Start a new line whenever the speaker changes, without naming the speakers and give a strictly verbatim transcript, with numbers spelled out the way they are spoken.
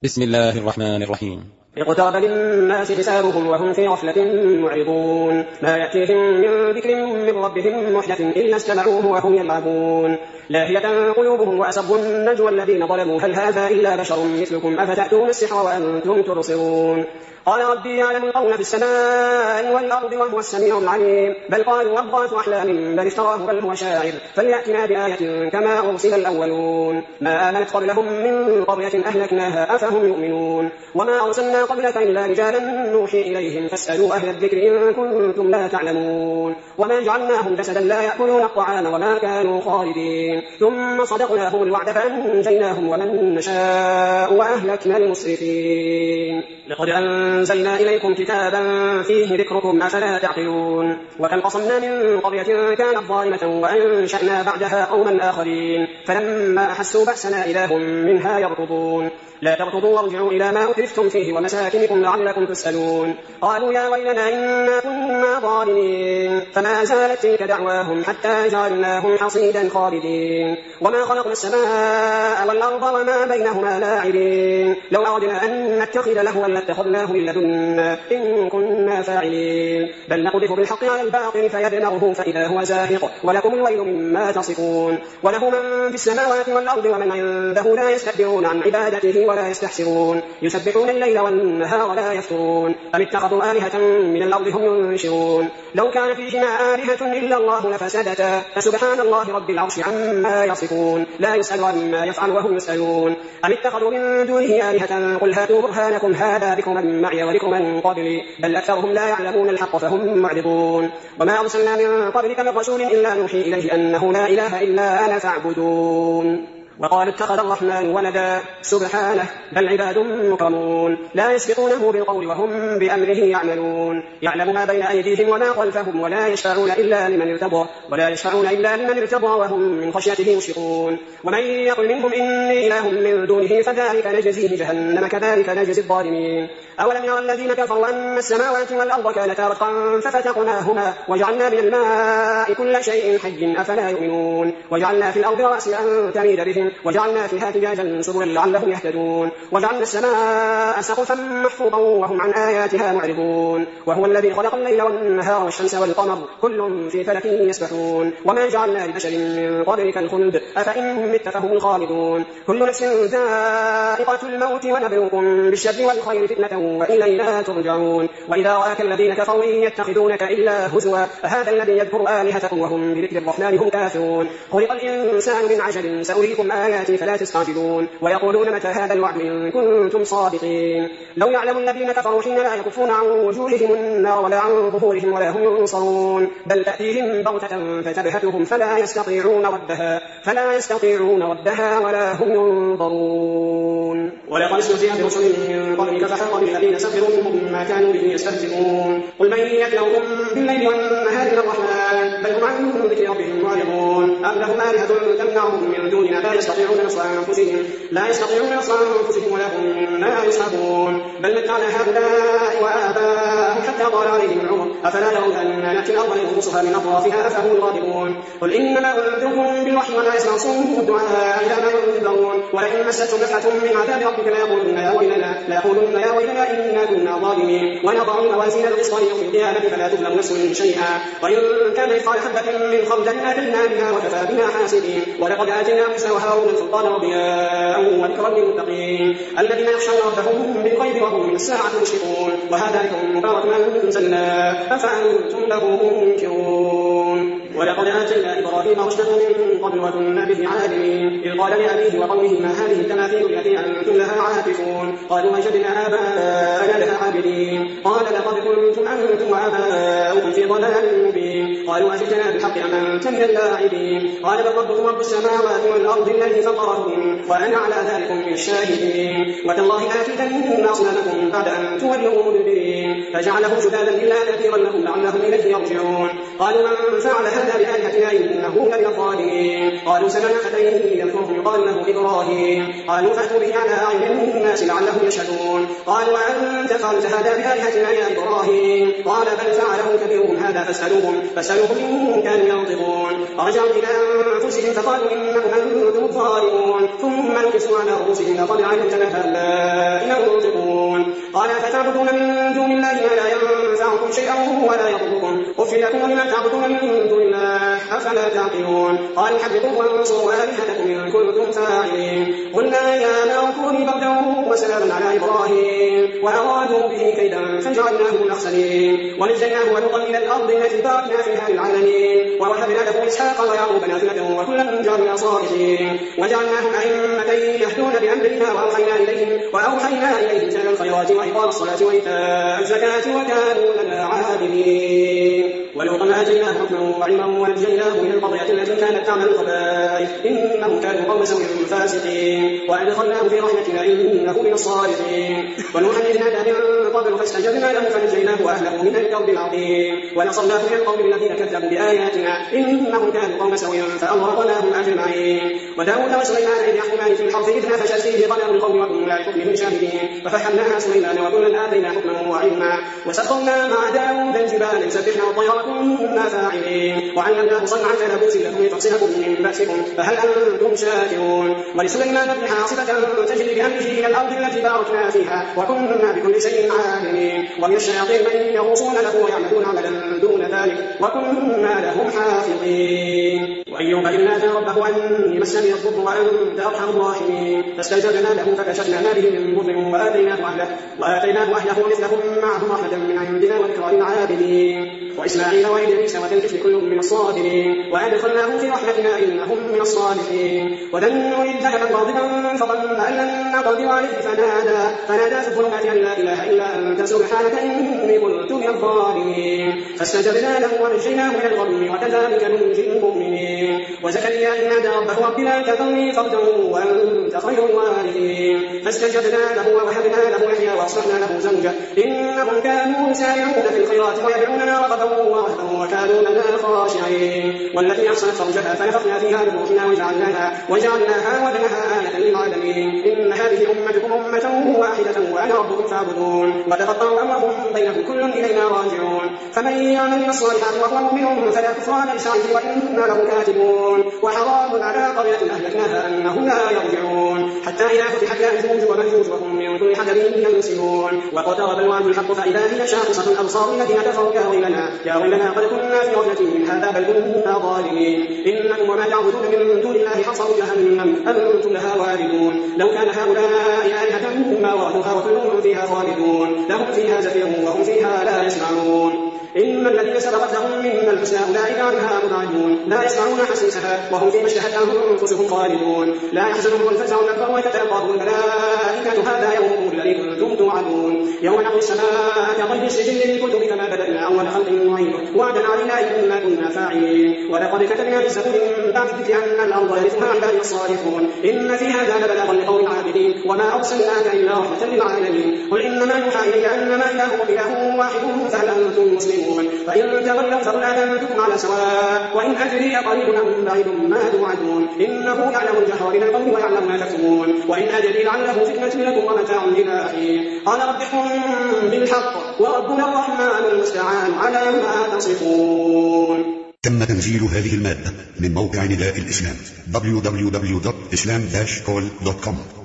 بسم الله الرحمن الرحيم.
اقترب للناس حسابهم وهم في غفلة معرضون ما يأتيهم من ذكر من ربهم محدث إلا استمعوه وهم يلعبون لاهية قلوبهم وأسروا النجوى الذين ظلموا هل هذا إلا بشر مثلكم أفتأتون السحر وأنتم تبصرون قال ربي يعلم القول في السماء والأرض وهو السميع العليم بل قالوا أضغاث أحلام بل افتراه بل هو شاعر فليأتنا بآية كما أرسل الأولون ما آمنت قبلهم من قرية أهلكناها أفهم يؤمنون وما أرسلنا قبلك إلا رجالا نوحي إليهم فاسألوا أهل الذكر إن كنتم لا تعلمون وما جعلناهم جسدا لا يأكلون الطعام وما كانوا خالدين ثم صدقناهم الوعد فأنجيناهم ومن نشاء وأهلكنا المسرفين لقد أنزلنا إليكم كتابا فيه ذكركم أفلا تعقلون وكم قصمنا من قرية كانت ظالمة وأنشأنا بعدها قوما آخرين فلما أحسوا بأسنا إذا هم منها يركضون لا تركضوا وارجعوا إلى ما أترفتم فيه ومساكنكم لعلكم تسألون قالوا يا ويلنا إنا كنا ظالمين فما زالت تلك دعواهم حتى جعلناهم حصيدا خالدين وما خلقنا السماء والأرض وما بينهما لاعبين لو أردنا أن نتخذ لهوا لاتخذناه من لدنا إن كنا فاعلين بل نقذف بالحق على الباطل فيدمغه فإذا هو زاهق ولكم الويل مما تصفون وله من في السماوات والأرض ومن عنده لا يستكبرون عن عبادته ولا يستحسرون يسبحون الليل والنهار لا يفترون أم اتخذوا آلهة من الأرض هم ينشرون لو كان فيهما آلهة إلا الله لفسدتا فسبحان الله رب العرش عما يصفون لا يسأل عما يفعل وهم يسألون أم اتخذوا من دونه آلهة قل هاتوا برهانكم هذا بكم من معي ولكم من قبلي بل أكثرهم لا يعلمون الحق فهم معرضون وما أرسلنا من قبلك من رسول إلا نوحي إليه أنه لا إله إلا أنا فاعبدون وقالوا اتخذ الرحمن ولدا سبحانه بل عباد مكرمون لا يسبقونه بالقول وهم بأمره يعملون يعلم ما بين أيديهم وما خلفهم ولا يشفعون إلا لمن ارتضى ولا يشفعون إلا لمن ارتضى وهم من خشيته مشفقون ومن يقل منهم إني إله من دونه فذلك نجزيه جهنم كذلك نجزي الظالمين أولم يرى الذين كفروا أن السماوات والأرض كانتا رتقا ففتقناهما وجعلنا من الماء كل شيء حي أفلا يؤمنون وجعلنا في الأرض رواسي أن تميد بهم وجعلنا فيها فجاجا سبلا لعلهم يهتدون وجعلنا السماء سقفا محفوظا وهم عن آياتها معرضون وهو الذي خلق الليل والنهار والشمس والقمر كل في فلك يسبحون وما جعلنا لبشر من قبلك الخلد أفإن مت فهم الخالدون كل نفس ذائقة الموت ونبلوكم بالشر والخير فتنة وإلينا ترجعون وإذا رآك الذين كفروا يتخذونك إلا هزوا فهذا الذي يذكر آلهتكم وهم بذكر الرحمن هم كافرون خلق الإنسان من عجل سأريكم آياتي فلا تستعجلون ويقولون متى هذا الوعد إن كنتم صادقين لو يعلم الذين كفروا حين لا يكفون عن وجوههم النار ولا عن ظهورهم ولا هم ينصرون بل تأتيهم بغتة فتبهتهم فلا يستطيعون ردها فلا يستطيعون ردها ولا هم ينظرون ولقد استهزئ برسل من قبلك فحاق بالذين سخروا منهم ما كانوا به يستهزئون قل من يكلؤكم بالليل والنهار من الرحمن بل هم عن ذكر ربهم معرضون أم لهم آلهة تمنعهم من دوننا لا يستطيعون نصر أنفسهم لا يستطيعون نصر أنفسهم ولا هم منا يصحبون بل متعنا هؤلاء وآباءهم حتى طال عليهم العمر أفلا يرون أن نأتي الأرض ننقصها من أطرافها أفهم الغالبون قل إنما أنذركم بالوحي ولا يسمع صم الدعاء إذا ما ينذرون ولئن مستهم نفحة من عذاب ربك ليقولن يا ويلنا ليقولن يا ويلنا إنا كنا ظالمين ونضع الموازين القسط ليوم القيامة فلا تظلم نفس شيئا وإن كان مثقال حبة من خردل آتينا بها وكفى بنا حاسبين ولقد آتينا موسى وهارون السلطان وضياء وذكرا للمتقين الذين يخشون ربهم بالغيب وهم من الساعة مشفقون وهذا ذكر مبارك أنزلناه أفأنتم له منكرون ولقد آتينا إبراهيم رشده من قبل وكنا به عالمين إذ قال لأبيه وقومه ما هذه التماثيل التي أنتم لها عاكفون قالوا وجدنا آباءنا لها عابدين قال لقد كنتم أنتم وآباؤكم في ضلال مبين قالوا أجئتنا بالحق أم أنت من اللاعبين قال بل ربكم رب السماوات والأرض الذي فطرهن وأنا على ذلك من الشاهدين وتالله لأكيدن أصنامكم بعد أن تولوا مدبرين فجعله جدادا إلا كثيرا لهم لعلهم إليه يرجعون قالوا من فعل هذا بآلهتنا إنه لمن الظالمين قالوا سمعنا فتى يذكرهم يقال له إبراهيم قالوا فأتوا به على أعين الناس لعلهم يشهدون قالوا وأنت فعلت هذا بآلهتنا يا إبراهيم قال بل فعله كبيرهم هذا فاسألوهم فاسألوهم إن كانوا ينطقون فرجعوا إلى أنفسهم فقالوا إنكم أنتم الظالمون ثم نكسوا على رؤوسهم لقد علمت ما هؤلاء قال فتعبدون من دون الله ما لا ينفعكم شيئا ولا يضركم أفل لكم ولما تعبدون من دون الله أفلا تعقلون قالوا حرقوه وانصروا آلهتكم إن كنتم فاعلين قلنا يا نار كوني بردا وسلاما على إبراهيم وأرادوا به كيدا فجعلناهم الأخسرين ونجيناه ولوطا إلى الأرض التي باركنا فيها للعالمين ووهبنا له إسحاق ويعقوب نافلة وكلا جعلنا صالحين وجعلناهم أئمة يهدون بأمرنا وأوحينا إليهم وأوحينا إليهم فعل الخيرات وإقام الصلاة وإيتاء الزكاة وكانوا لنا عابدين ولوطا آتيناه حكما وعلما ونجيناه من القرية التي كانت تعمل الخبائث إنهم كانوا قوم سوء فاسقين وأدخلناه في رحمتنا إنه من الصالحين ونوحا إذ نادى من قبل فاستجبنا له فنجيناه وأهله من الكرب العظيم ونصرناه من القوم الذين كذبوا بآياتنا إنهم كانوا قوم سوء فأغرقناهم أجمعين وداود وسليمان إذ يحكمان في الحرث إذ نفشت فيه غنم القوم وكنا لحكمهم شاهدين ففحمناها سليمان وكلا آتينا حكما وعلما وسخرنا مع داود الجبال يسبحن والطير كنا فاعلين وعلمناه صنعة لبوس لكم لتحصنكم من بأسكم فهل أنتم شاكرون ولسليمان الريح عاصفة تجري بأمره إلى الأرض التي باركنا فيها وكنا بكل شيء عالمين ومن الشياطين من يغوصون له ويعملون عملا دون ذلك وكنا لهم حافظين وأيوب إذ نادى ربه أني مسني الضر وأنت أرحم الراحمين فاستجبنا له فكشفنا ما به من ضر وآتيناه أهله وآتيناه أهله مثلهم معهم رحمة من عندنا وذكرى للعابدين وإسماعيل وإدريس وذا الكفل كل من الصابرين وأدخلناهم في رحمتنا إنهم من الصالحين وذا النون إذ ذهب غاضبا فظن أن لن نقدر عليه فنادى فنادى في الظلمات أن لا إله إلا أنت سبحانك إني كنت من الظالمين فاستجبنا له ونجيناه من الغم وكذلك ننجي المؤمنين وزكريا إذ نادى ربه رب لا تذرني فردا وأنت خير الوارثين فاستجبنا له ووهبنا له يحيى وأصلحنا له زوجه إنهم كانوا يسارعون في الخيرات ويدعوننا رغبا ورهبا وكانوا لنا خاشعين والتي أحصنت فرجها فنفخنا فيها من روحنا وجعلناها وجعلناها وابنها آية للعالمين إن هذه أمتكم أمة واحدة وأنا ربكم فاعبدون وتقطعوا أمرهم بينهم كل إلينا راجعون فمن يعمل من الصالحات وهو مؤمن فلا كفران لسعيه وإنا له كاتبون وحرام على قرية أهلكناها أنهم لا يرجعون حتى إذا فتحت يأجوج ومأجوج وهم من كل حدب ينسلون واقترب الوعد الحق فإذا هي شاخصة الأبصار الذين كفروا يا ويلنا يا ويلنا قد كنا في غفلة من هذا بل كنا ظالمين إنكم وما تعبدون من دون الله حصب جهنم أنتم لها واردون لو كان هؤلاء آلهة ما وردوها وكلهم فيها خالدون لهم فيها زفير وهم فيها لا يسمعون إن الذين سبقت لهم من الحسنى أولئك عنها مبعدون لا يسمعون حسيسها وهم فيما اشتهت أنفسهم خالدون لا يحزنهم الفزع الأكبر ويتتلقاهم الملائكة هذا يومكم الذي كنتم توعدون يوم نطوي السماء كطي السجل للكتب كما بدأنا أول خلق نعيده وعدا علينا إنا كنا فاعلين ولقد كتبنا في الزبور من بعد الذكر أن الأرض يرثها عبادي الصالحون إن في هذا لبلاغا لقوم عابدين وما أرسلناك إلا رحمة للعالمين قل إنما يوحى إلي أنما إلهكم إله واحد فهل أنتم مسلمون فإن تولوا فقل آذنتكم على سواء وإن أدري قريب أم بعيد ما توعدون إنه يعلم الجهر من القول ويعلم ما تكتمون وإن أدري لعله فتنة لكم ومتاع إلى حين قال رب احكم بالحق وربنا الرحمن المستعان على ما تصفون.
تم تنزيل هذه المادة من موقع نداء الإسلام دبليو دبليو دبليو دوت إسلام داش كول دوت كوم.